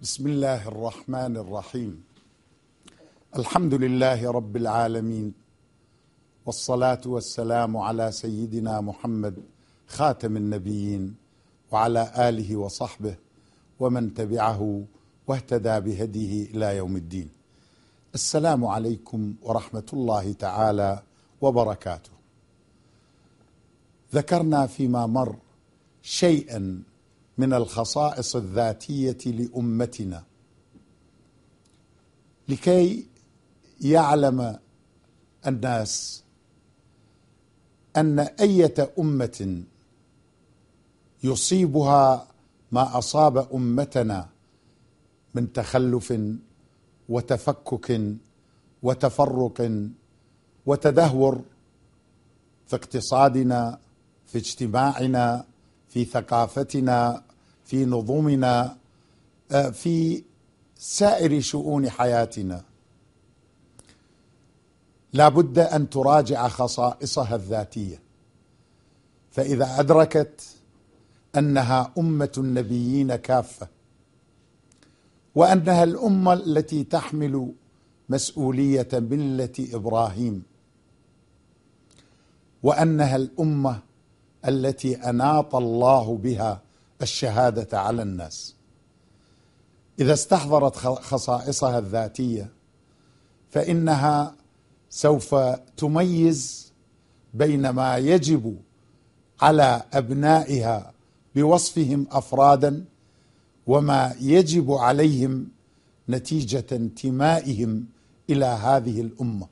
بسم الله الرحمن الرحيم. الحمد لله رب العالمين، والصلاة والسلام على سيدنا محمد خاتم النبيين وعلى آله وصحبه ومن تبعه واهتدى بهديه إلى يوم الدين. السلام عليكم ورحمة الله تعالى وبركاته. ذكرنا فيما مر شيئا من الخصائص الذاتية لأمتنا لكي يعلم الناس أن أية أمة يصيبها ما أصاب أمتنا من تخلف وتفكك وتفرق وتدهور في اقتصادنا، في اجتماعنا، في ثقافتنا، في نظمنا، في سائر شؤون حياتنا، لا بد أن تراجع خصائصها الذاتية. فإذا أدركت أنها أمة النبيين كافة، وأنها الأمة التي تحمل مسؤولية ملة إبراهيم، وأنها الأمة التي أناط الله بها الشهادة على الناس، إذا استحضرت خصائصها الذاتية فإنها سوف تميز بين ما يجب على أبنائها بوصفهم أفرادا وما يجب عليهم نتيجة انتمائهم إلى هذه الأمة.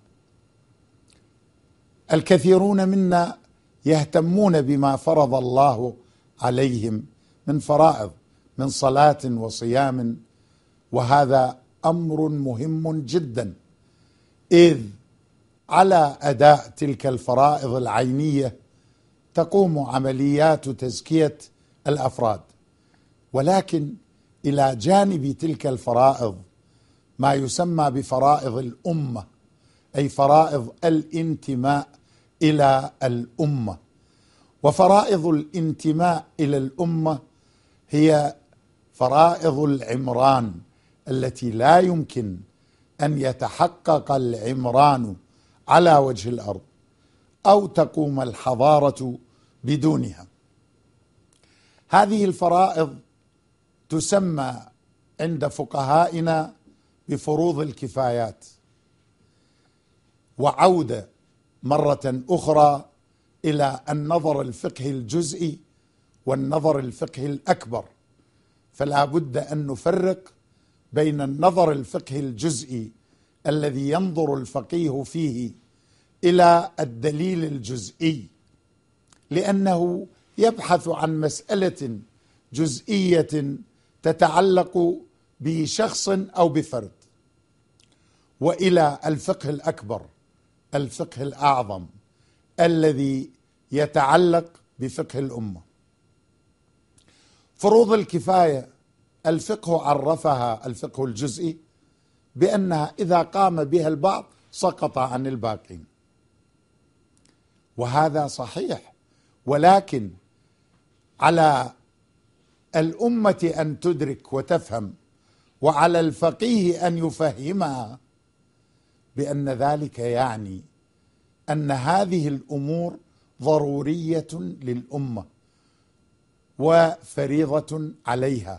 الكثيرون منا يهتمون بما فرض الله عليهم من فرائض، من صلاة وصيام، وهذا أمر مهم جدا، إذ على أداء تلك الفرائض العينية تقوم عمليات تزكية الأفراد. ولكن إلى جانب تلك الفرائض ما يسمى بفرائض الأمة، أي فرائض الانتماء إلى الأمة. وفرائض الانتماء إلى الأمة هي فرائض العمران التي لا يمكن أن يتحقق العمران على وجه الأرض أو تقوم الحضارة بدونها. هذه الفرائض تسمى عند فقهائنا بفروض الكفايات. وعودة مرة أخرى إلى النظر الفقهي الجزئي والنظر الفقهي الأكبر، فلا بد أن نفرق بين النظر الفقهي الجزئي الذي ينظر الفقيه فيه إلى الدليل الجزئي، لأنه يبحث عن مسألة جزئية تتعلق بشخص أو بفرد، وإلى الفقه الأكبر، الفقه الأعظم الذي يتعلق بفقه الأمة. فروض الكفاية الفقه عرفها الفقه الجزئي بأنها إذا قام بها البعض سقط عن الباقين، وهذا صحيح، ولكن على الأمة أن تدرك وتفهم، وعلى الفقيه أن يفهمها بأن ذلك يعني أن هذه الأمور ضرورية للأمة وفريضة عليها.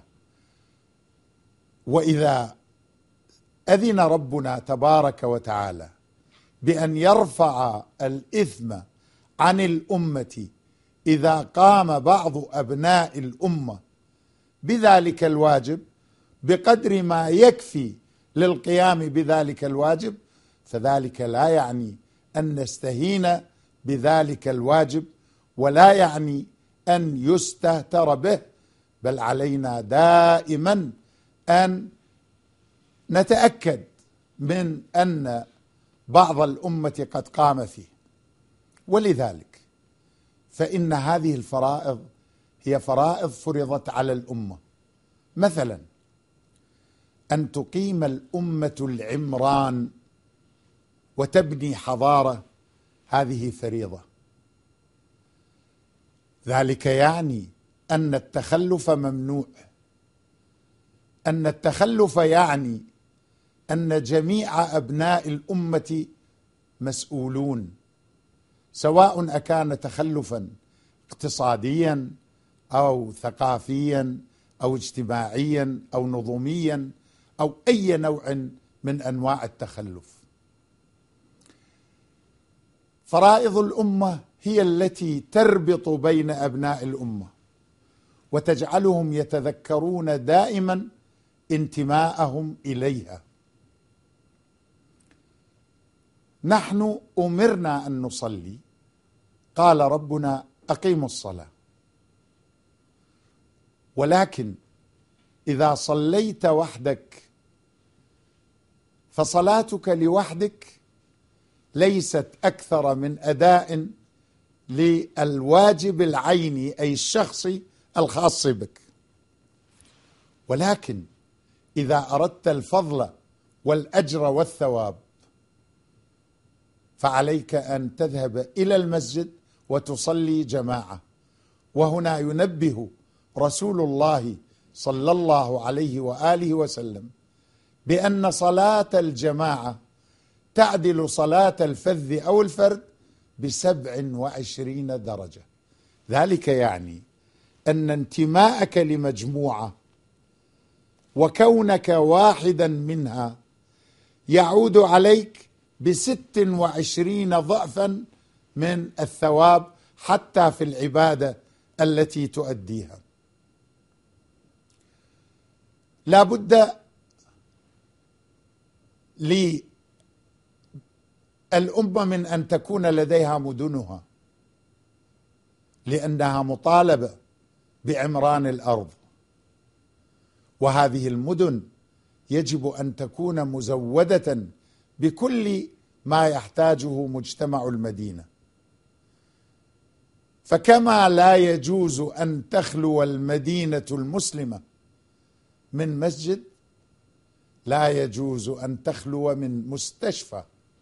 وإذا أذن ربنا تبارك وتعالى بأن يرفع الإثم عن الأمة إذا قام بعض أبناء الأمة بذلك الواجب بقدر ما يكفي للقيام بذلك الواجب، فذلك لا يعني أن نستهين بذلك الواجب، ولا يعني أن يستهتر به، بل علينا دائما أن نتأكد من أن بعض الأمة قد قام فيه. ولذلك فإن هذه الفرائض هي فرائض فرضت على الأمة. مثلا أن تقيم الأمة العمران وتبني حضارة، هذه فريضة. ذلك يعني أن التخلف ممنوع، أن التخلف يعني أن جميع أبناء الأمة مسؤولون، سواء أكان تخلفا اقتصاديا أو ثقافيا أو اجتماعيا أو نظاميا أو أي نوع من أنواع التخلف. فرائض الأمة هي التي تربط بين أبناء الأمة وتجعلهم يتذكرون دائما انتماءهم إليها. نحن أمرنا أن نصلي، قال ربنا أقيموا الصلاة، ولكن إذا صليت وحدك فصلاتك لوحدك ليست أكثر من أداء للواجب العيني أي الشخصي الخاص بك، ولكن إذا أردت الفضل والأجر والثواب فعليك أن تذهب إلى المسجد وتصلي جماعة. وهنا ينبه رسول الله صلى الله عليه وآله وسلم بأن صلاة الجماعة تعدل صلاة الفذ أو الفرد ب27 درجة. ذلك يعني أن انتماءك لمجموعة وكونك واحدا منها يعود عليك ب26 ضعفا من الثواب حتى في العبادة التي تؤديها. لا بد للأمة من أن تكون لديها مدنها، لأنها مطالبة بعمران الأرض، وهذه المدن يجب أن تكون مزودة بكل ما يحتاجه مجتمع المدينة. فكما لا يجوز أن تخلو المدينة المسلمة من مسجد، لا يجوز أن تخلو من مستشفى،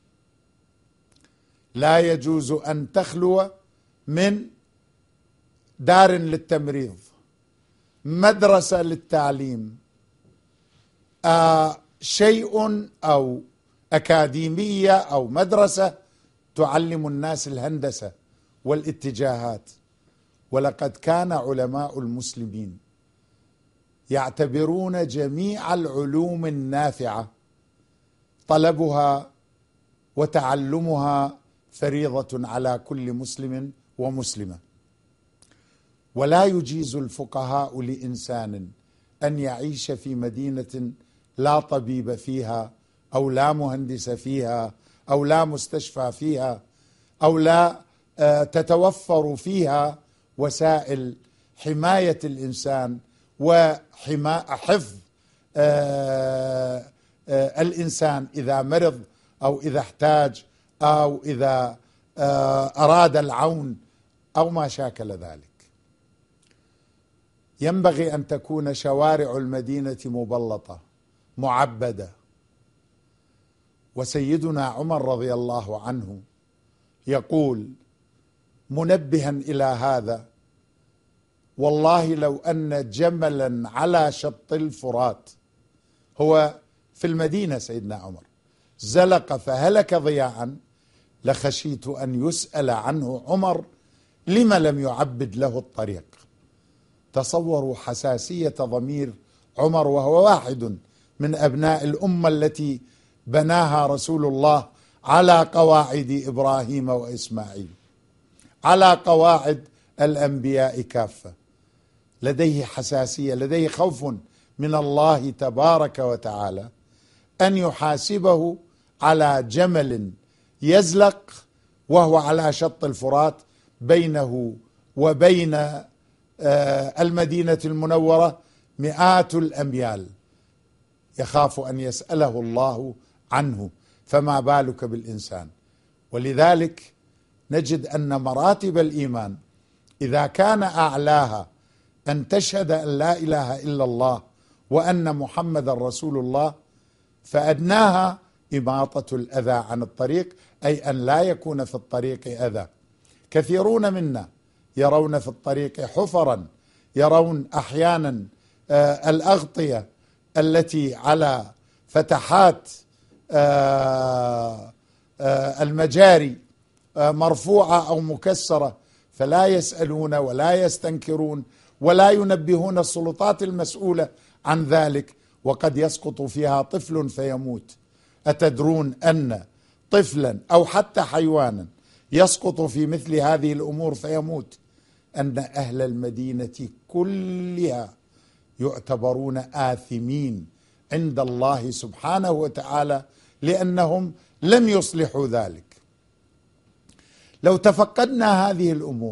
لا يجوز أن تخلو من دار للتمريض، مدرسة للتعليم، شيء أو أكاديمية أو مدرسة تعلم الناس الهندسة والاتجاهات. ولقد كان علماء المسلمين يعتبرون جميع العلوم النافعة طلبها وتعلمها فريضة على كل مسلم ومسلمة، ولا يجيز الفقهاء لإنسان أن يعيش في مدينة لا طبيب فيها أو لا مهندس فيها أو لا مستشفى فيها أو لا تتوفر فيها وسائل حماية الإنسان وحفظ الإنسان إذا مرض أو إذا احتاج أو إذا أراد العون أو ما شاكل ذلك. ينبغي أن تكون شوارع المدينة مبلطة معبدة. وسيدنا عمر رضي الله عنه يقول منبها إلى هذا: والله لو أن جملا على شط الفرات، هو في المدينة سيدنا عمر، زلق فهلك ضياعا لخشيت أن يسأل عنه عمر لما لم يعبد له الطريق. تصوروا حساسية ضمير عمر، وهو واحد من أبناء الأمة التي بناها رسول الله على قواعد إبراهيم وإسماعيل، على قواعد الأنبياء كافة. لديه حساسية، لديه خوف من الله تبارك وتعالى أن يحاسبه على جمل يزلق وهو على شط الفرات بينه وبين المدينة المنورة مئات الأميال، يخاف أن يسأله الله عنه، فما بالك بالإنسان. ولذلك نجد أن مراتب الإيمان إذا كان أعلاها أن تشهد أن لا إله إلا الله وأن محمد رسول الله، فأدناها إماطة الأذى عن الطريق، أي أن لا يكون في الطريق أذى. كثيرون منا يرون في الطريق حفرا، يرون أحيانا الأغطية التي على فتحات المجاري مرفوعة أو مكسرة، فلا يسألون ولا يستنكرون ولا ينبهون السلطات المسؤولة عن ذلك، وقد يسقط فيها طفل فيموت. أتدرون أن طفلا أو حتى حيوانا يسقط في مثل هذه الأمور فيموت، أن أهل المدينة كلها يعتبرون آثمين عند الله سبحانه وتعالى لأنهم لم يصلحوا ذلك. لو تفقدنا هذه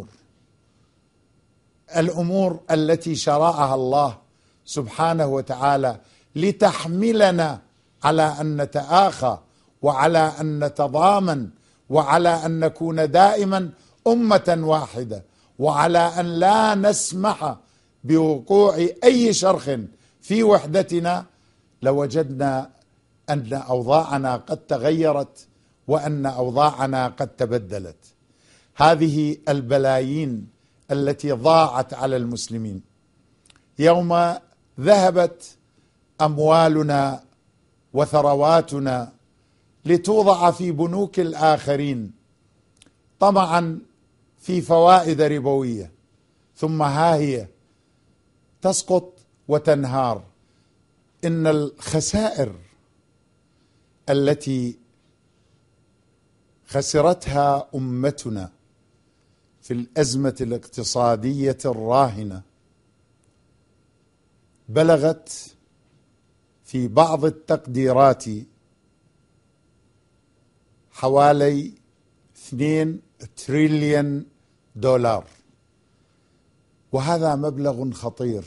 الأمور التي شرعها الله سبحانه وتعالى لتحملنا على أن نتآخى وعلى أن نتضامن وعلى أن نكون دائما أمة واحدة وعلى أن لا نسمح بوقوع أي شرخ في وحدتنا، لوجدنا أن أوضاعنا قد تغيرت وأن أوضاعنا قد تبدلت. هذه البلايين التي ضاعت على المسلمين يوم ذهبت أموالنا وثرواتنا لتوضع في بنوك الآخرين طمعا في فوائد ربوية، ثم ها هي تسقط وتنهار. إن الخسائر التي خسرتها أمتنا في الأزمة الاقتصادية الراهنة بلغت في بعض التقديرات حوالي 2 تريليون دولار، وهذا مبلغ خطير.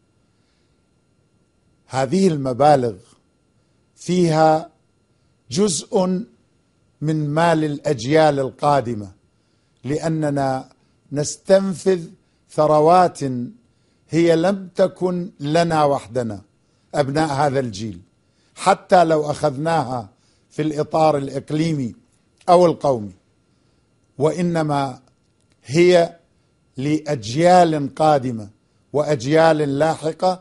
هذه المبالغ فيها جزء من مال الأجيال القادمة، لأننا نستنفذ ثروات هي لم تكن لنا وحدنا أبناء هذا الجيل، حتى لو أخذناها في الإطار الإقليمي أو القومي، وإنما هي لأجيال قادمة وأجيال لاحقة،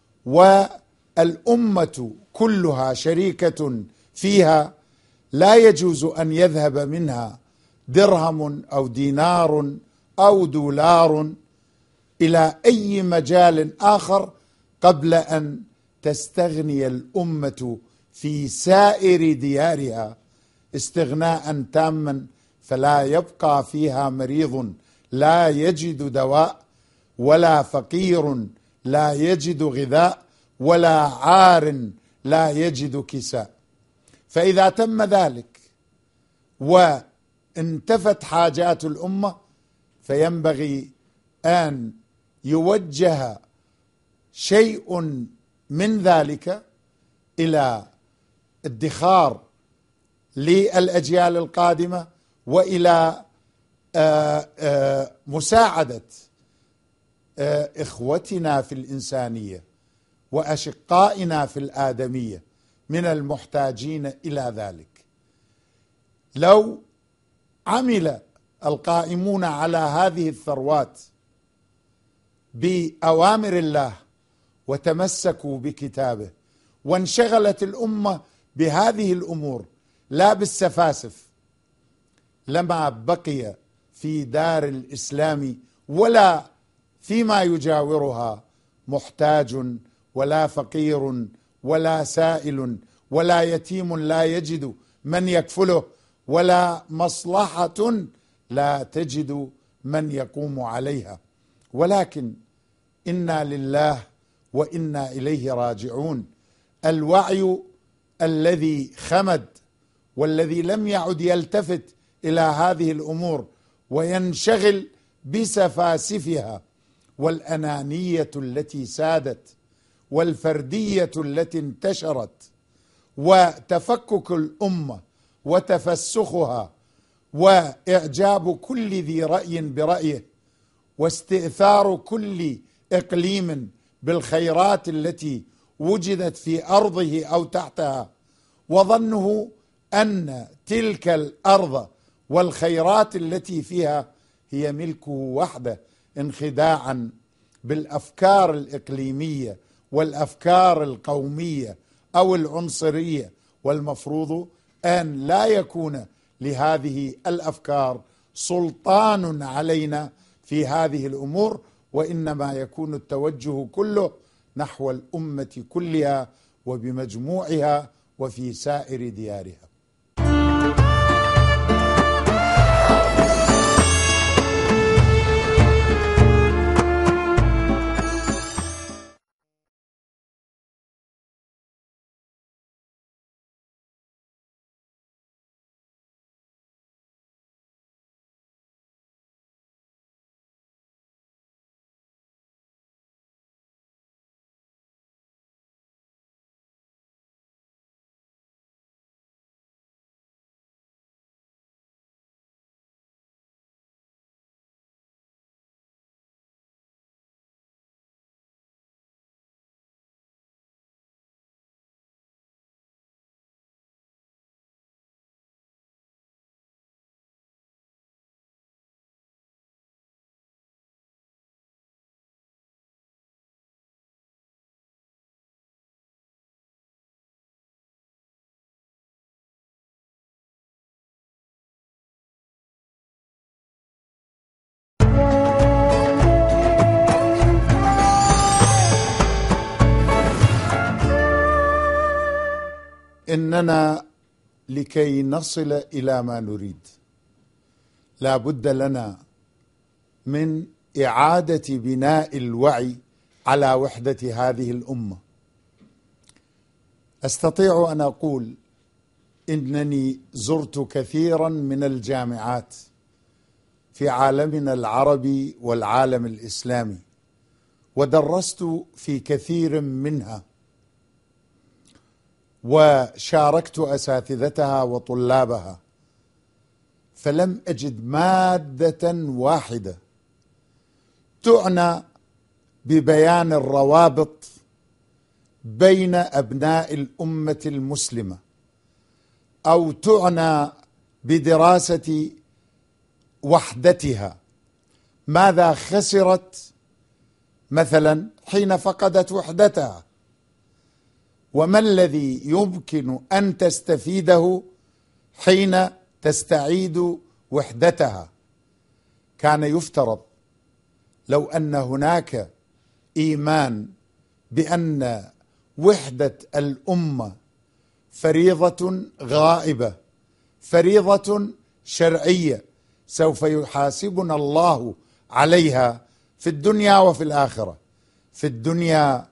والأمة كلها شريكة فيها. لا يجوز أن يذهب منها درهم أو دينار أو دولار إلى أي مجال آخر قبل أن تستغني الأمة في سائر ديارها استغناء تاما، فلا يبقى فيها مريض لا يجد دواء، ولا فقير لا يجد غذاء، ولا عار لا يجد كساء. فإذا تم ذلك وانتفت حاجات الأمة، فينبغي أن يوجه شيء من ذلك إلى ادخار للأجيال القادمة، وإلى مساعدة إخوتنا في الإنسانية وأشقائنا في الآدمية من المحتاجين إلى ذلك. لو عمل القائمون على هذه الثروات بأوامر الله وتمسكوا بكتابه، وانشغلت الأمة بهذه الأمور لا بالسفاسف، لما بقي في دار الإسلام ولا فيما يجاورها محتاج ولا فقير ولا سائل ولا يتيم لا يجد من يكفله، ولا مصلحة لا تجد من يقوم عليها. ولكن إنا لله وإنا إليه راجعون. الوعي الذي خمد والذي لم يعد يلتفت إلى هذه الأمور وينشغل بسفاسفها، والأنانية التي سادت، والفردية التي انتشرت، وتفكك الأمة وتفسخها، وإعجاب كل ذي رأي برأيه، واستئثار كل إقليم بالخيرات التي وجدت في أرضه أو تحتها، وظنه أن تلك الأرض والخيرات التي فيها هي ملكه وحده، انخداعا بالأفكار الإقليمية والأفكار القومية أو العنصرية، والمفروض أن لا يكون لهذه الأفكار سلطان علينا في هذه الأمور، وإنما يكون التوجه كله نحو الأمة كلها وبمجموعها وفي سائر ديارها. إننا لكي نصل إلى ما نريد لا بد لنا من إعادة بناء الوعي على وحدة هذه الأمة. أستطيع أن أقول إنني زرت كثيرا من الجامعات في عالمنا العربي والعالم الإسلامي، ودرست في كثير منها، وشاركت أساتذتها وطلابها، فلم أجد مادة واحدة تعنى ببيان الروابط بين أبناء الأمة المسلمة، أو تعنى بدراسة وحدتها. ماذا خسرت مثلا حين فقدت وحدتها، وما الذي يمكن أن تستفيده حين تستعيد وحدتها؟ كان يفترض لو أن هناك إيمان بأن وحدة الأمة فريضة غائبة، فريضة شرعية سوف يحاسبنا الله عليها في الدنيا وفي الآخرة. في الدنيا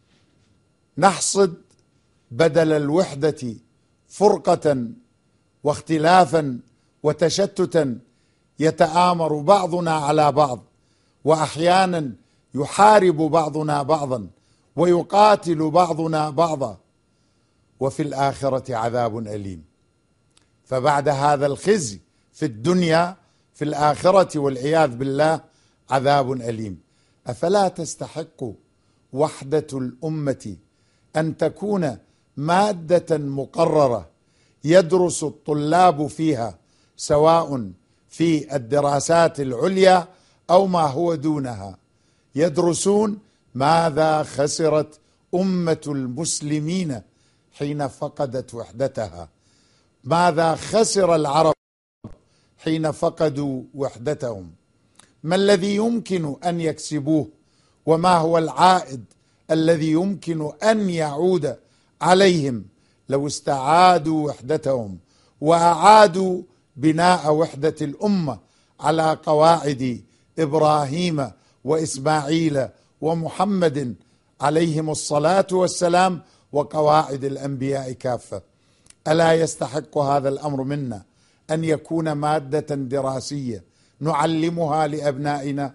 نحصد بدل الوحدة فرقة واختلافا وتشتتا، يتآمر بعضنا على بعض، وأحيانا يحارب بعضنا بعضا ويقاتل بعضنا بعضا، وفي الآخرة عذاب أليم. فبعد هذا الخزي في الدنيا، في الآخرة والعياذ بالله عذاب أليم. أفلا تستحق وحدة الأمة أن تكون مادة مقررة يدرس الطلاب فيها، سواء في الدراسات العليا أو ما هو دونها، يدرسون ماذا خسرت أمة المسلمين حين فقدت وحدتها، ماذا خسر العرب حين فقدوا وحدتهم، ما الذي يمكن أن يكسبوه، وما هو العائد الذي يمكن أن يعود عليهم لو استعادوا وحدتهم وأعادوا بناء وحدة الأمة على قواعد إبراهيم وإسماعيل ومحمد عليهم الصلاة والسلام، وقواعد الأنبياء كافة. ألا يستحق هذا الأمر منا أن يكون مادة دراسية نعلمها لأبنائنا؟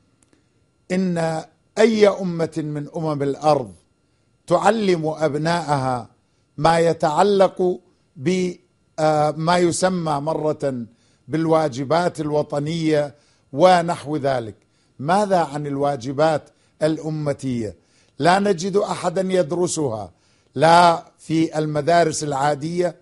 إن أي أمة من أمم الأرض تعلم أبنائها ما يتعلق بما يسمى مرة بالواجبات الوطنية ونحو ذلك. ماذا عن الواجبات الأمتية؟ لا نجد أحدا يدرسها، لا في المدارس العادية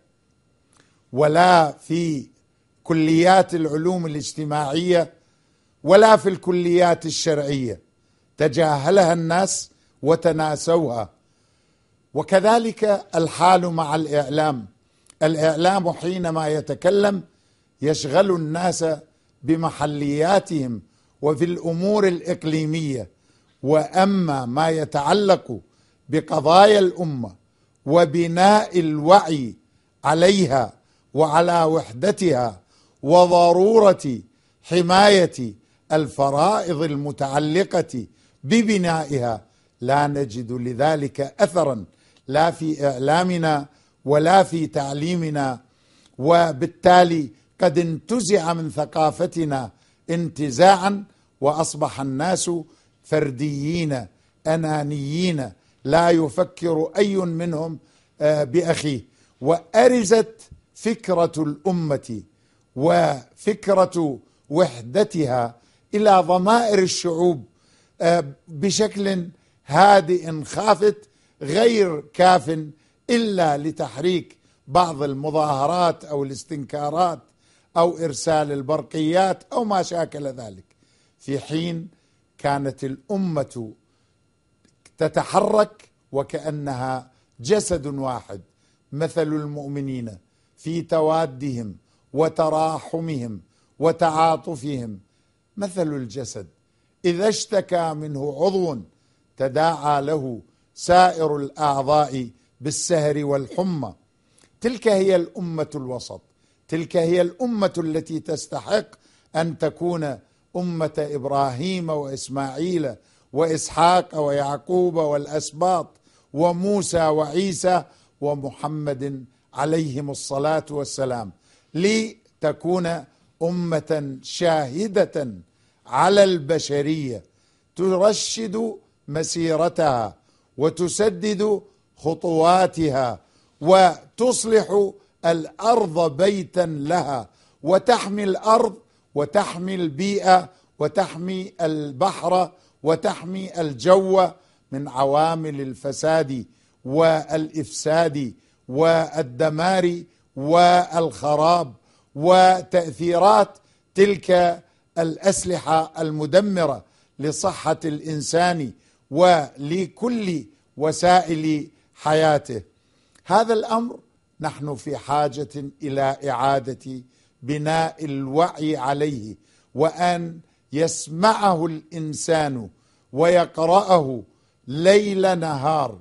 ولا في كليات العلوم الاجتماعية ولا في الكليات الشرعية. تجاهلها الناس وتناسوها. وكذلك الحال مع الإعلام. الإعلام حينما يتكلم يشغل الناس بمحلياتهم وفي الأمور الإقليمية، وأما ما يتعلق بقضايا الأمة وبناء الوعي عليها وعلى وحدتها وضرورة حماية الفرائض المتعلقة ببنائها، لا نجد لذلك أثرا لا في إعلامنا ولا في تعليمنا، وبالتالي قد انتزع من ثقافتنا انتزاعا، وأصبح الناس فرديين أنانيين لا يفكر أي منهم بأخيه. وأرزت فكرة الأمة وفكرة وحدتها إلى ضمائر الشعوب بشكل هادئ خافت غير كاف إلا لتحريك بعض المظاهرات أو الاستنكارات أو إرسال البرقيات أو ما شاكل ذلك، في حين كانت الأمة تتحرك وكأنها جسد واحد، مثل المؤمنين في توادهم وتراحمهم وتعاطفهم مثل الجسد إذا اشتكى منه عضو تداعى له سائر الأعضاء بالسهر والحمى. تلك هي الأمة الوسط، تلك هي الأمة التي تستحق أن تكون أمة إبراهيم وإسماعيل وإسحاق ويعقوب والأسباط وموسى وعيسى ومحمد عليهم الصلاة والسلام، لتكون أمة شاهدة على البشرية ترشد مسيرتها وتسدد خطواتها وتصلح الأرض بيتا لها، وتحمي الأرض وتحمي البيئة وتحمي البحر وتحمي الجو من عوامل الفساد والإفساد والدمار والخراب وتأثيرات تلك الأسلحة المدمرة لصحة الإنسان ولكل وسائل حياته. هذا الأمر نحن في حاجة إلى إعادة بناء الوعي عليه، وأن يسمعه الإنسان ويقرأه ليل نهار،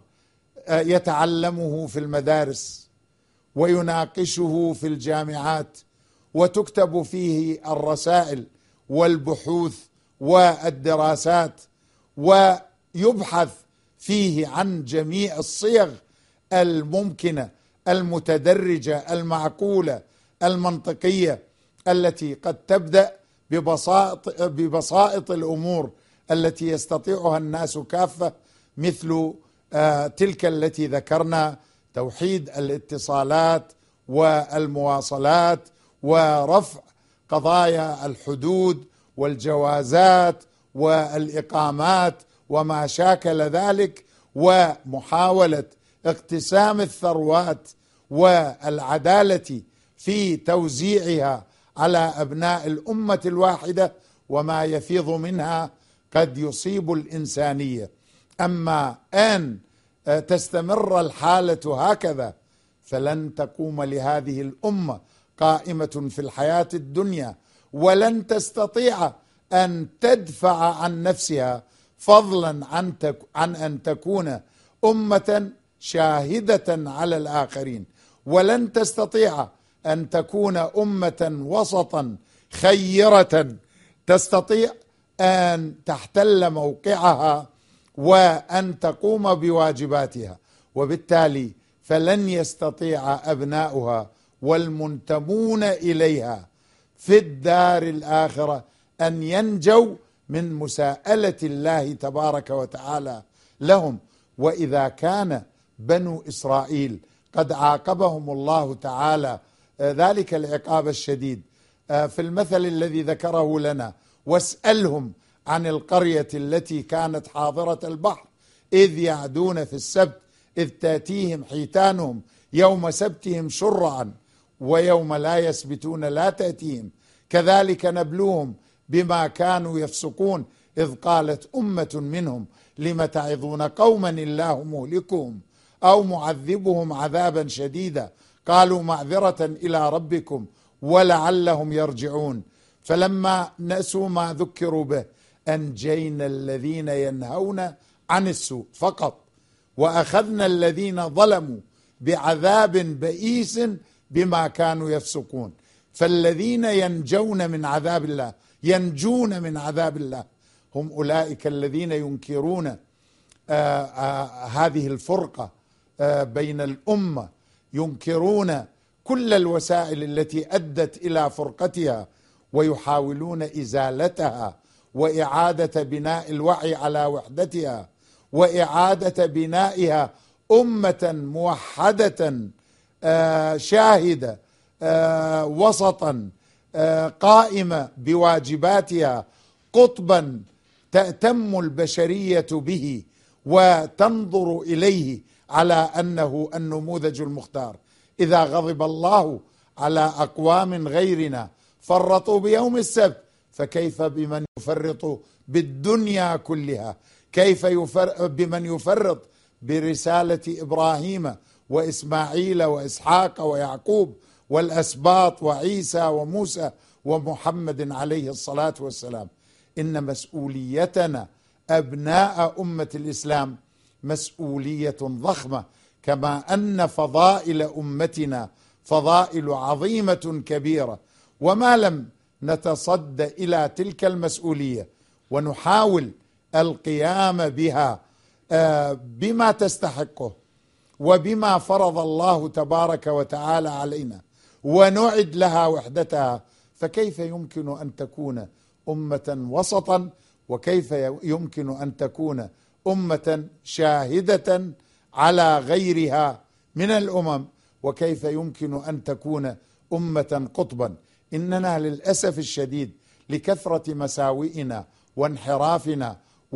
يتعلمه في المدارس ويناقشه في الجامعات، وتكتب فيه الرسائل والبحوث والدراسات، ويبحث فيه عن جميع الصيغ الممكنة المتدرجة المعقولة المنطقية التي قد تبدأ ببساطة الأمور التي يستطيعها الناس كافة، مثل تلك التي ذكرنا: توحيد الاتصالات والمواصلات، ورفع قضايا الحدود والجوازات والإقامات وما شاكل ذلك، ومحاولة اقتسام الثروات والعدالة في توزيعها على أبناء الأمة الواحدة، وما يفيض منها قد يصيب الإنسانية. أما أن تستمر الحالة هكذا فلن تقوم لهذه الأمة قائمة في الحياة الدنيا، ولن تستطيع أن تدفع عن نفسها، فضلا عن أن تكون أمة شاهدة على الآخرين، ولن تستطيع أن تكون أمة وسطا خيرة تستطيع أن تحتل موقعها وأن تقوم بواجباتها. وبالتالي فلن يستطيع أبناؤها والمنتمون إليها في الدار الآخرة أن ينجوا من مساءلة الله تبارك وتعالى لهم. وإذا كان بنو إسرائيل قد عاقبهم الله تعالى ذلك العقاب الشديد في المثل الذي ذكره لنا: واسألهم عن القرية التي كانت حاضرة البحر إذ يعدون في السبت إذ تأتيهم حيتانهم يوم سبتهم شرعا ويوم لا يسبتون لا تأتيهم كذلك نبلوهم بما كانوا يفسقون إذ قالت أمة منهم لم تعظون قوما الله مهلكهم أو معذبهم عذابا شديدا قالوا معذرة إلى ربكم ولعلهم يرجعون فلما نسوا ما ذكروا به أنجينا الذين ينهون عن السوء فقط وأخذنا الذين ظلموا بعذاب بئيس بما كانوا يفسقون. فالذين ينجون من عذاب الله هم أولئك الذين ينكرون هذه الفرقة بين الأمة، ينكرون كل الوسائل التي أدت إلى فرقتها ويحاولون إزالتها وإعادة بناء الوعي على وحدتها وإعادة بنائها أمة موحدة شاهدة وسطا قائمة بواجباتها قطبا تأتم البشرية به وتنظر إليه على أنه النموذج المختار. إذا غضب الله على أقوام غيرنا فرطوا بيوم السبت فكيف بمن يفرط بالدنيا كلها؟ كيف بمن يفرط برسالة إبراهيم وإسماعيل وإسحاق ويعقوب والأسباط وعيسى وموسى ومحمد عليه الصلاة والسلام؟ إن مسؤوليتنا أبناء أمة الإسلام مسؤولية ضخمة، كما أن فضائل أمتنا فضائل عظيمة كبيرة، وما لم نتصد إلى تلك المسؤولية ونحاول القيام بها بما تستحقه وبما فرض الله تبارك وتعالى علينا ونعد لها وحدتها، فكيف يمكن أن تكون أمة وسطا؟ وكيف يمكن أن تكون أمة شاهدة على غيرها من الأمم؟ وكيف يمكن أن تكون أمة قطبا؟ إننا للأسف الشديد لكثرة مساوئنا وانحرافنا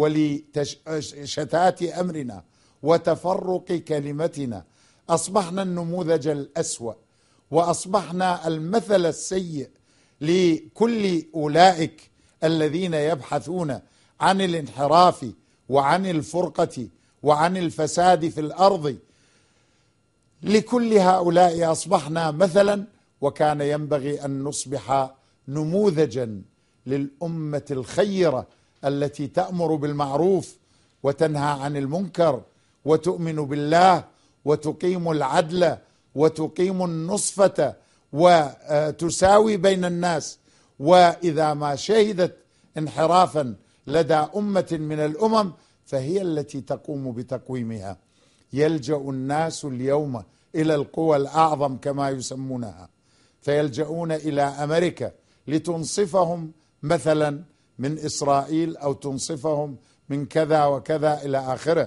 ولشتات أمرنا وتفرق كلمتنا أصبحنا النموذج الأسوأ، وأصبحنا المثل السيء لكل أولئك الذين يبحثون عن الانحراف وعن الفرقة وعن الفساد في الأرض. لكل هؤلاء أصبحنا مثلا، وكان ينبغي أن نصبح نموذجا للأمة الخيرة التي تأمر بالمعروف وتنهى عن المنكر وتؤمن بالله وتقيم العدل وتقيم النصفة وتساوي بين الناس. وإذا ما شهدت انحرافا لدى أمة من الأمم فهي التي تقوم بتقويمها. يلجأ الناس اليوم إلى القوى الأعظم كما يسمونها، فيلجؤون إلى أمريكا لتنصفهم مثلا من إسرائيل أو تنصفهم من كذا وكذا إلى آخره.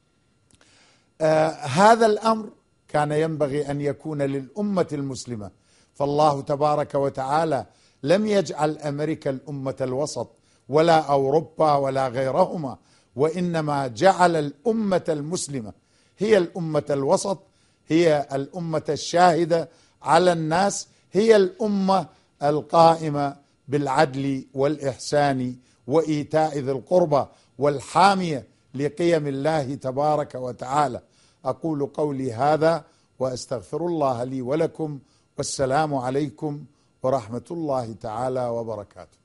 هذا الأمر كان ينبغي أن يكون للأمة المسلمة، فالله تبارك وتعالى لم يجعل أمريكا الأمة الوسط ولا أوروبا ولا غيرهما، وإنما جعل الأمة المسلمة هي الأمة الوسط، هي الأمة الشاهدة على الناس، هي الأمة القائمة بالعدل والإحسان وإيتاء ذي القربى والحامية لقيم الله تبارك وتعالى. أقول قولي هذا وأستغفر الله لي ولكم، والسلام عليكم ورحمة الله تعالى وبركاته.